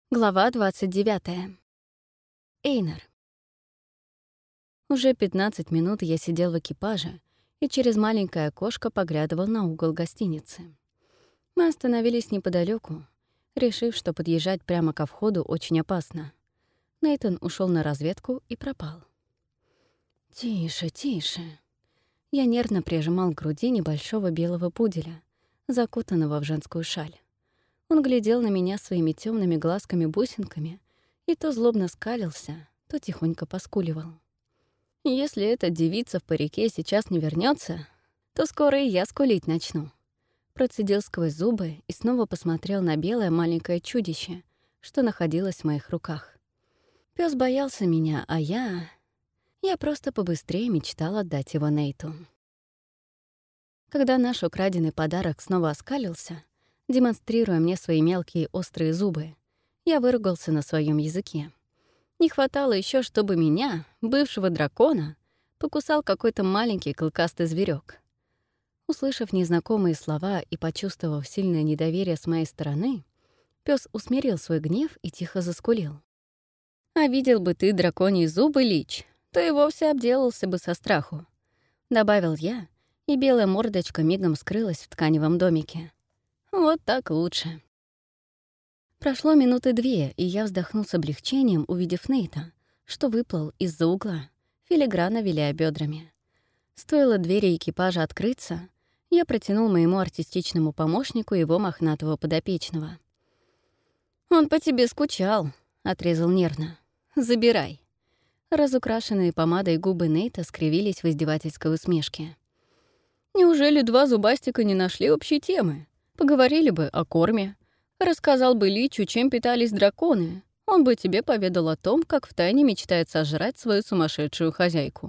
Глава 29. Эйнар. Уже 15 минут я сидел в экипаже и через маленькое окошко поглядывал на угол гостиницы. Мы остановились неподалеку, решив, что подъезжать прямо ко входу очень опасно. Нейтан ушел на разведку и пропал. «Тише, тише». Я нервно прижимал к груди небольшого белого пуделя, закутанного в женскую шаль. Он глядел на меня своими темными глазками-бусинками и то злобно скалился, то тихонько поскуливал. Если эта девица в парике сейчас не вернется, то скоро и я скулить начну. Процедил сквозь зубы и снова посмотрел на белое маленькое чудище, что находилось в моих руках. Пёс боялся меня, а я просто побыстрее мечтала отдать его Нейту. Когда наш украденный подарок снова оскалился, демонстрируя мне свои мелкие острые зубы, я выругался на своем языке. Не хватало еще, чтобы меня, бывшего дракона, покусал какой-то маленький клыкастый зверек. Услышав незнакомые слова и почувствовав сильное недоверие с моей стороны, пес усмирил свой гнев и тихо заскулил. «А видел бы ты драконьи зубы, Лич, то и вовсе обделался бы со страху», — добавил я, и белая мордочка мигом скрылась в тканевом домике. Вот так лучше. Прошло минуты 2, и я вздохнул с облегчением, увидев Нейта, что выплыл из-за угла, филигранно виляя бедрами. Стоило двери экипажа открыться, я протянул моему артистичному помощнику его мохнатого подопечного. «Он по тебе скучал», — отрезал нервно. «Забирай». Разукрашенные помадой губы Нейта скривились в издевательской усмешке. «Неужели два зубастика не нашли общей темы? Поговорили бы о корме. Рассказал бы Личу, чем питались драконы. Он бы тебе поведал о том, как втайне мечтает сожрать свою сумасшедшую хозяйку».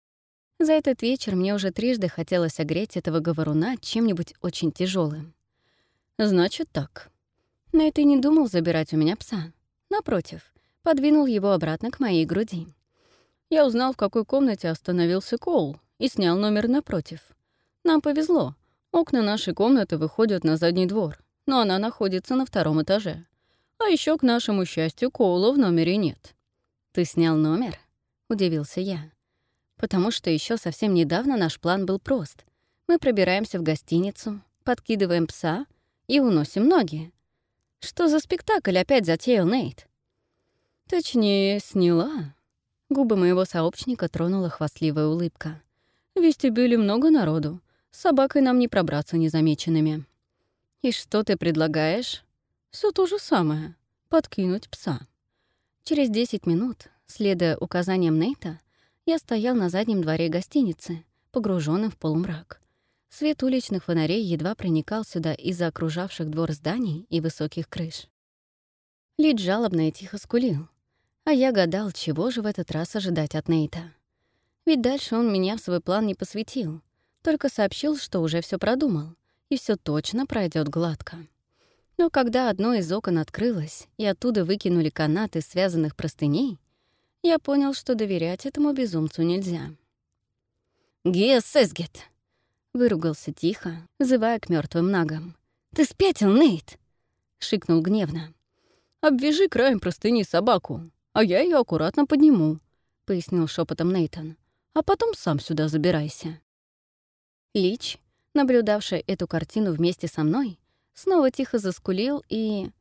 За этот вечер мне уже трижды хотелось огреть этого говоруна чем-нибудь очень тяжелым. «Значит так». Найт и не думал забирать у меня пса. Напротив, подвинул его обратно к моей груди. Я узнал, в какой комнате остановился Коул, и снял номер напротив. Нам повезло. Окна нашей комнаты выходят на задний двор, но она находится на 2-м этаже. А еще, к нашему счастью, Коула в номере нет. «Ты снял номер?» — удивился я. «Потому что еще совсем недавно наш план был прост. Мы пробираемся в гостиницу, подкидываем пса и уносим ноги. Что за спектакль опять затеял Нейт?» «Точнее, сняла». Губы моего сообщника тронула хвастливая улыбка. «В вестибюле много народу. С собакой нам не пробраться незамеченными». «И что ты предлагаешь?» Все то же самое. Подкинуть пса». Через 10 минут, следуя указаниям Нейта, я стоял на заднем дворе гостиницы, погруженный в полумрак. Свет уличных фонарей едва проникал сюда из-за окружавших двор зданий и высоких крыш. Лид жалобно и тихо скулил, а я гадал, чего же в этот раз ожидать от Нейта. Ведь дальше он меня в свой план не посвятил, только сообщил, что уже все продумал, и все точно пройдет гладко. Но когда одно из окон открылось, и оттуда выкинули канат из связанных простыней, я понял, что доверять этому безумцу нельзя. «Гиас Сезгет!» — выругался тихо, взывая к мертвым нагам. «Ты спятил, Нейт!» — шикнул гневно. «Обвяжи краем простыни собаку, а я ее аккуратно подниму», — пояснил шепотом Нейтан. «А потом сам сюда забирайся». Лич, наблюдавший эту картину вместе со мной, снова тихо заскулил, и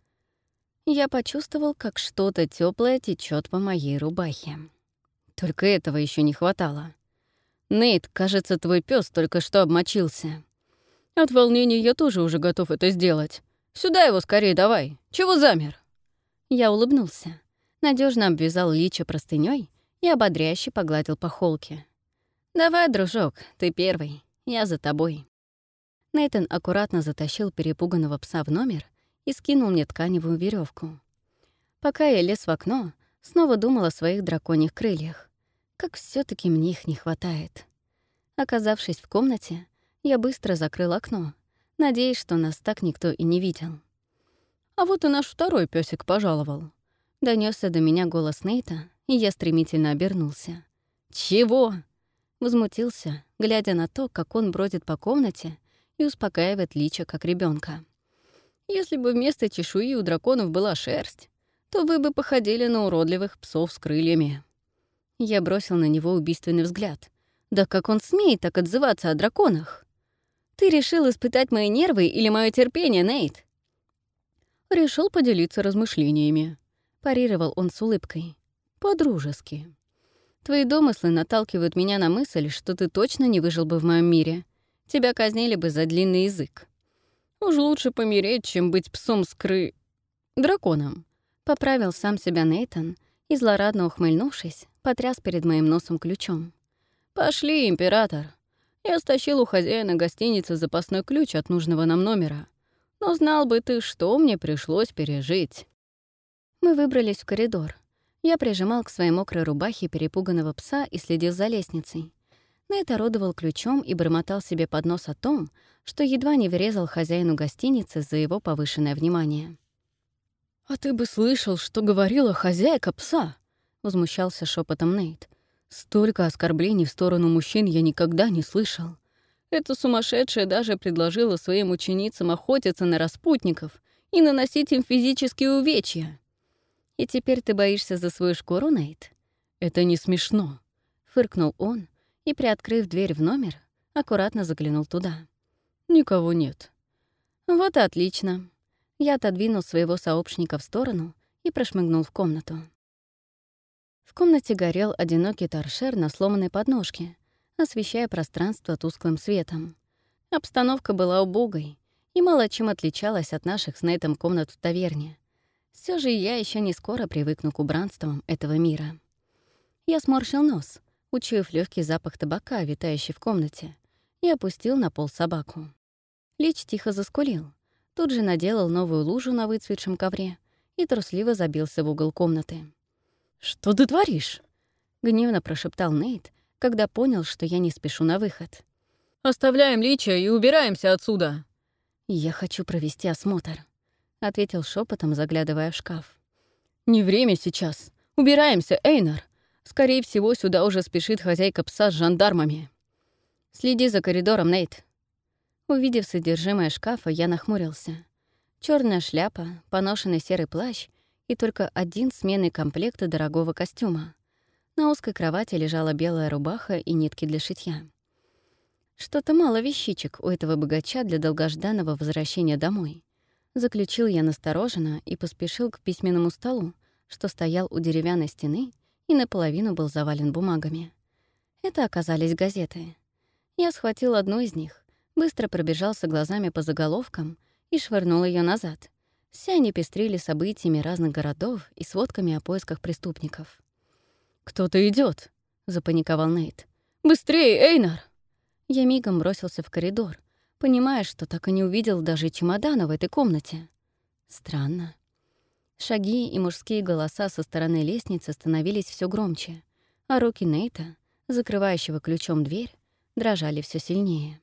я почувствовал, как что-то теплое течет по моей рубахе. Только этого еще не хватало. «Нейт, кажется, твой пес только что обмочился». «От волнения я тоже уже готов это сделать. Сюда его скорее давай. Чего замер?» Я улыбнулся, надежно обвязал Лича простыней и ободряюще погладил по холке. «Давай, дружок, ты первый. Я за тобой». Нейтан аккуратно затащил перепуганного пса в номер и скинул мне тканевую веревку. Пока я лез в окно, снова думал о своих драконьих крыльях. Как все таки мне их не хватает. Оказавшись в комнате, я быстро закрыл окно, надеясь, что нас так никто и не видел. «А вот и наш второй песик пожаловал». Донесся до меня голос Нейта, и я стремительно обернулся. «Чего?» — возмутился, глядя на то, как он бродит по комнате и успокаивает Лича, как ребенка. «Если бы вместо чешуи у драконов была шерсть, то вы бы походили на уродливых псов с крыльями». Я бросил на него убийственный взгляд. Да как он смеет так отзываться о драконах? «Ты решил испытать мои нервы или мое терпение, Нейт?» «Решил поделиться размышлениями», — парировал он с улыбкой. «По-дружески. Твои домыслы наталкивают меня на мысль, что ты точно не выжил бы в моем мире. Тебя казнили бы за длинный язык. Уж лучше помереть, чем быть псом драконом», — поправил сам себя Нейтан и, злорадно ухмыльнувшись, потряс перед моим носом ключом. «Пошли, император. Я стащил у хозяина гостиницы запасной ключ от нужного нам номера. Но знал бы ты, что мне пришлось пережить». Мы выбрались в коридор. Я прижимал к своей мокрой рубахе перепуганного пса и следил за лестницей. Нейт орудовал ключом и бормотал себе под нос о том, что едва не врезал хозяину гостиницы за его повышенное внимание. «А ты бы слышал, что говорила хозяйка пса!» — возмущался шепотом Нейт. «Столько оскорблений в сторону мужчин я никогда не слышал. Эта сумасшедшая даже предложила своим ученицам охотиться на распутников и наносить им физические увечья. И теперь ты боишься за свою шкуру, Нейт? Это не смешно», — фыркнул он и, приоткрыв дверь в номер, аккуратно заглянул туда. «Никого нет». «Вот и отлично». Я отодвинул своего сообщника в сторону и прошмыгнул в комнату. В комнате горел одинокий торшер на сломанной подножке, освещая пространство тусклым светом. Обстановка была убогой и мало чем отличалась от наших с Нейтом комнат в таверне. Все же я еще не скоро привыкну к убранствам этого мира. Я сморщил нос, учуяв легкий запах табака, витающий в комнате, и опустил на пол собаку. Лич тихо заскулил, тут же наделал новую лужу на выцветшем ковре и трусливо забился в угол комнаты. «Что ты творишь?» — гневно прошептал Нейт, когда понял, что я не спешу на выход. «Оставляем Лича и убираемся отсюда!» «Я хочу провести осмотр», — ответил шепотом, заглядывая в шкаф. «Не время сейчас. Убираемся, Эйнар. Скорее всего, сюда уже спешит хозяйка пса с жандармами. Следи за коридором, Нейт». Увидев содержимое шкафа, я нахмурился. Черная шляпа, поношенный серый плащ и только один сменный комплект дорогого костюма. На узкой кровати лежала белая рубаха и нитки для шитья. Что-то мало вещичек у этого богача для долгожданного возвращения домой. Заключил я настороженно и поспешил к письменному столу, что стоял у деревянной стены и наполовину был завален бумагами. Это оказались газеты. Я схватил одну из них, быстро пробежался глазами по заголовкам и швырнул ее назад. Все они пестрили событиями разных городов и сводками о поисках преступников. «Кто-то идет, запаниковал Нейт. «Быстрее, Эйнар!» Я мигом бросился в коридор, понимая, что так и не увидел даже чемодана в этой комнате. Странно. Шаги и мужские голоса со стороны лестницы становились все громче, а руки Нейта, закрывающего ключом дверь, дрожали все сильнее.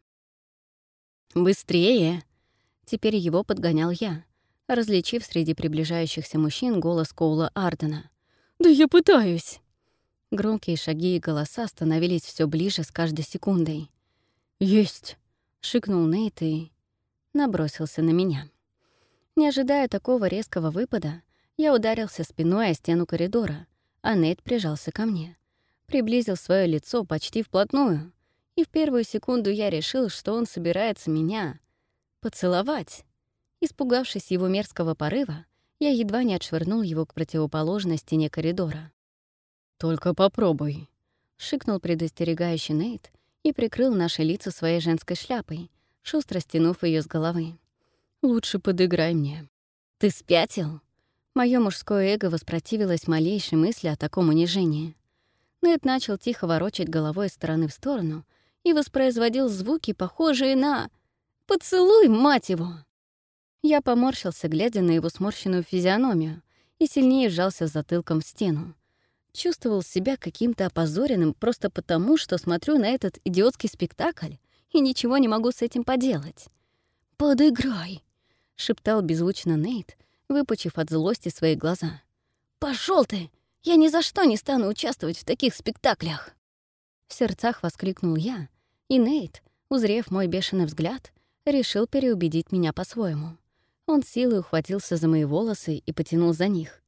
«Быстрее!» Теперь его подгонял я, различив среди приближающихся мужчин голос Коула Ардена. «Да я пытаюсь!» Громкие шаги и голоса становились все ближе с каждой секундой. «Есть!» — шикнул Нейт и набросился на меня. Не ожидая такого резкого выпада, я ударился спиной о стену коридора, а Нейт прижался ко мне. Приблизил свое лицо почти вплотную, и в первую секунду я решил, что он собирается меня поцеловать. Испугавшись его мерзкого порыва, я едва не отшвырнул его к противоположной стене коридора. «Только попробуй», — шикнул предостерегающий Нейт и прикрыл наши лица своей женской шляпой, шустро стянув ее с головы. «Лучше подыграй мне». «Ты спятил?» Моё мужское эго воспротивилось малейшей мысли о таком унижении. Нейт начал тихо ворочать головой из стороны в сторону и воспроизводил звуки, похожие на «поцелуй, мать его!». Я поморщился, глядя на его сморщенную физиономию, и сильнее вжался затылком в стену. Чувствовал себя каким-то опозоренным просто потому, что смотрю на этот идиотский спектакль и ничего не могу с этим поделать. «Подыграй!» — шептал беззвучно Нейт, выпучив от злости свои глаза. «Пошёл ты! Я ни за что не стану участвовать в таких спектаклях!» В сердцах воскликнул я, и Нейт, узрев мой бешеный взгляд, решил переубедить меня по-своему. Он силой ухватился за мои волосы и потянул за них.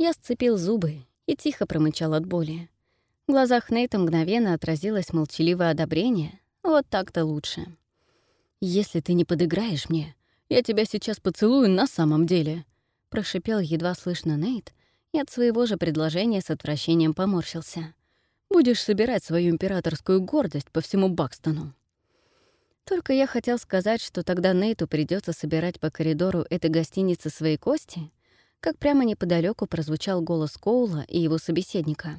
Я сцепил зубы и тихо промычал от боли. В глазах Нейта мгновенно отразилось молчаливое одобрение. Вот так-то лучше. «Если ты не подыграешь мне, я тебя сейчас поцелую на самом деле», — прошипел едва слышно Нейт, и от своего же предложения с отвращением поморщился. «Будешь собирать свою императорскую гордость по всему Бакстону». Только я хотел сказать, что тогда Нейту придется собирать по коридору этой гостиницы свои кости, как прямо неподалеку прозвучал голос Коула и его собеседника.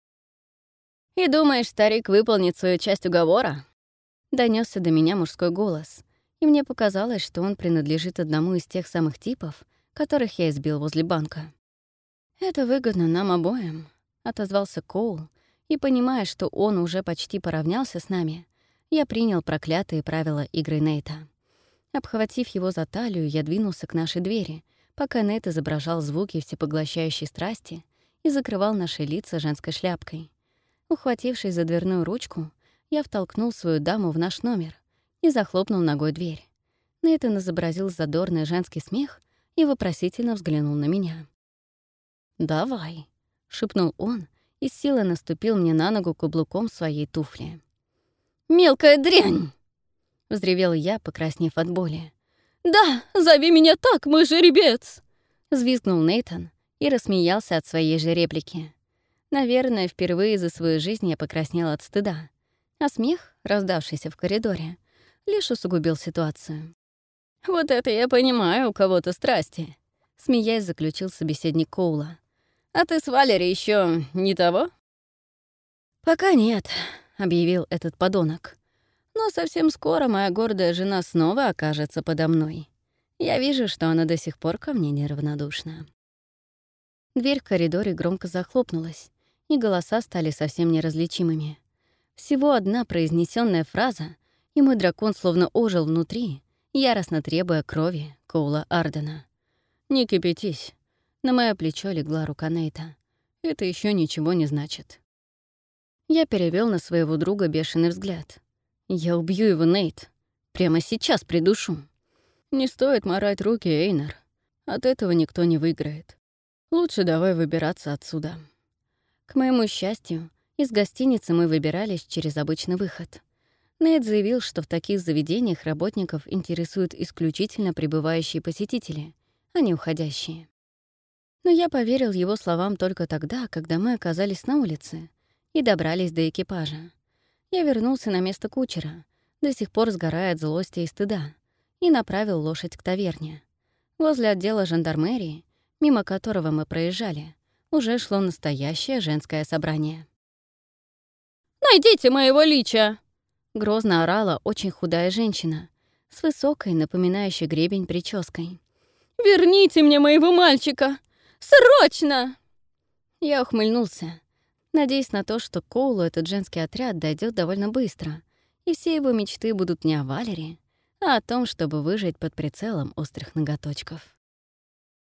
«И думаешь, старик выполнит свою часть уговора?» Донесся до меня мужской голос, и мне показалось, что он принадлежит одному из тех самых типов, которых я избил возле банка. «Это выгодно нам обоим», — отозвался Коул, и, понимая, что он уже почти поравнялся с нами, я принял проклятые правила игры Нейта. Обхватив его за талию, я двинулся к нашей двери, пока Нейт изображал звуки всепоглощающей страсти и закрывал наши лица женской шляпкой. Ухватившись за дверную ручку, я втолкнул свою даму в наш номер и захлопнул ногой дверь. Нейтан изобразил задорный женский смех и вопросительно взглянул на меня. «Давай», — шепнул он и с силой наступил мне на ногу каблуком своей туфли. «Мелкая дрянь!» — взревел я, покраснев от боли. «Да, зови меня так, мой жеребец!» — взвизгнул Нейтан и рассмеялся от своей же реплики. Наверное, впервые за свою жизнь я покраснела от стыда, а смех, раздавшийся в коридоре, лишь усугубил ситуацию. «Вот это я понимаю, у кого-то страсти», — смеясь заключил собеседник Коула. «А ты с Валери еще не того?» «Пока нет», — объявил этот подонок. «Но совсем скоро моя гордая жена снова окажется подо мной. Я вижу, что она до сих пор ко мне неравнодушна». Дверь в коридоре громко захлопнулась, и голоса стали совсем неразличимыми. Всего одна произнесенная фраза, и мой дракон словно ожил внутри, яростно требуя крови Коула Ардена. «Не кипятись». На моё плечо легла рука Нейта. «Это еще ничего не значит». Я перевел на своего друга бешеный взгляд. «Я убью его, Нейт. Прямо сейчас придушу». «Не стоит морать руки, Эйнар. От этого никто не выиграет. Лучше давай выбираться отсюда». К моему счастью, из гостиницы мы выбирались через обычный выход. Нейт заявил, что в таких заведениях работников интересуют исключительно прибывающие посетители, а не уходящие. Но я поверил его словам только тогда, когда мы оказались на улице и добрались до экипажа. Я вернулся на место кучера, до сих пор сгорая от злости и стыда, и направил лошадь к таверне. Возле отдела жандармерии, мимо которого мы проезжали, уже шло настоящее женское собрание. «Найдите моего лича!» — грозно орала очень худая женщина с высокой, напоминающей гребень, прической. «Верните мне моего мальчика! Срочно!» Я ухмыльнулся, надеясь на то, что Коулу этот женский отряд дойдет довольно быстро, и все его мечты будут не о Валери, а о том, чтобы выжить под прицелом острых ноготочков.